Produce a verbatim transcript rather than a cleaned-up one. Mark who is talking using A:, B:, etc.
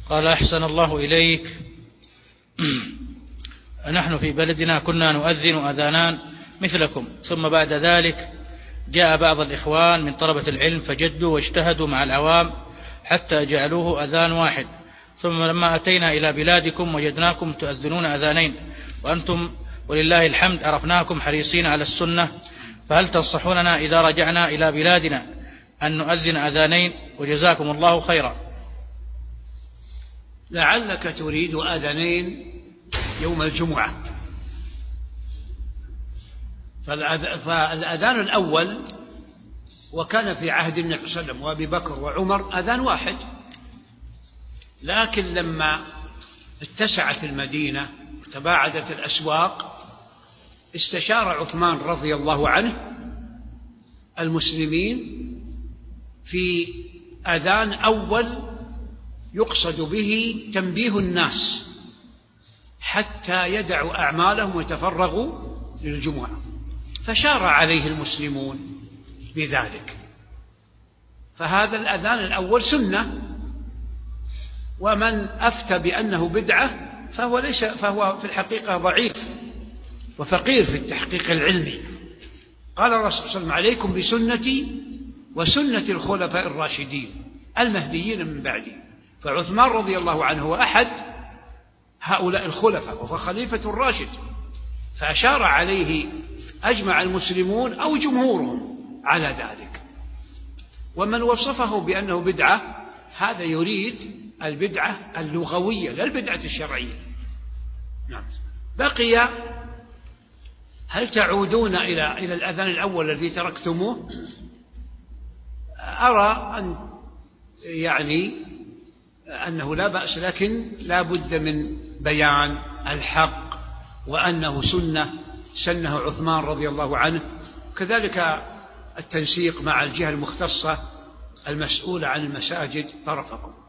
A: قال: أحسن الله إليك. نحن في بلدنا كنا نؤذن أذانان مثلكم، ثم بعد ذلك جاء بعض الإخوان من طلبة العلم فجدوا واجتهدوا مع العوام حتى جعلوه أذان واحد، ثم لما أتينا إلى بلادكم وجدناكم تؤذنون أذانين، وأنتم ولله الحمد عرفناكم حريصين على السنة، فهل تنصحوننا إذا رجعنا إلى بلادنا أن نؤذن أذانين؟ وجزاكم الله خيرا.
B: لعلك تريد أذانين يوم الجمعة، فالأذان الأول وكان في عهد النبي صلى الله عليه وسلم وأبي بكر وعمر أذان واحد، لكن لما اتسعت المدينة وتباعدت الأسواق استشار عثمان رضي الله عنه المسلمين في أذان أول يقصد به تنبيه الناس حتى يدعوا أعمالهم ويتفرغوا للجمعة، فشار عليه المسلمون بذلك. فهذا الأذان الأول سنة، ومن أفتى بأنه بدعة فهو ليس فهو في الحقيقة ضعيف وفقير في التحقيق العلمي. قال الرسول صلى الله عليه وسلم: عليكم بسنتي وسنة الخلفاء الراشدين المهديين من بعدي. فعثمان رضي الله عنه هو أحد هؤلاء الخلفاء وهو خليفة الراشد، فأشار عليه أجمع المسلمون أو جمهورهم على ذلك. ومن وصفه بأنه بدعة هذا يريد البدعة اللغوية لا البدعة الشرعية. نعم. بقي هل تعودون إلى إلى الأذان الأول الذي تركتموه؟ أرى أن يعني أنه لا بأس، لكن لا بد من بيان الحق وأنه سنة سنه عثمان رضي الله عنه، كذلك التنسيق مع الجهة المختصة المسؤولة عن المساجد طرفكم.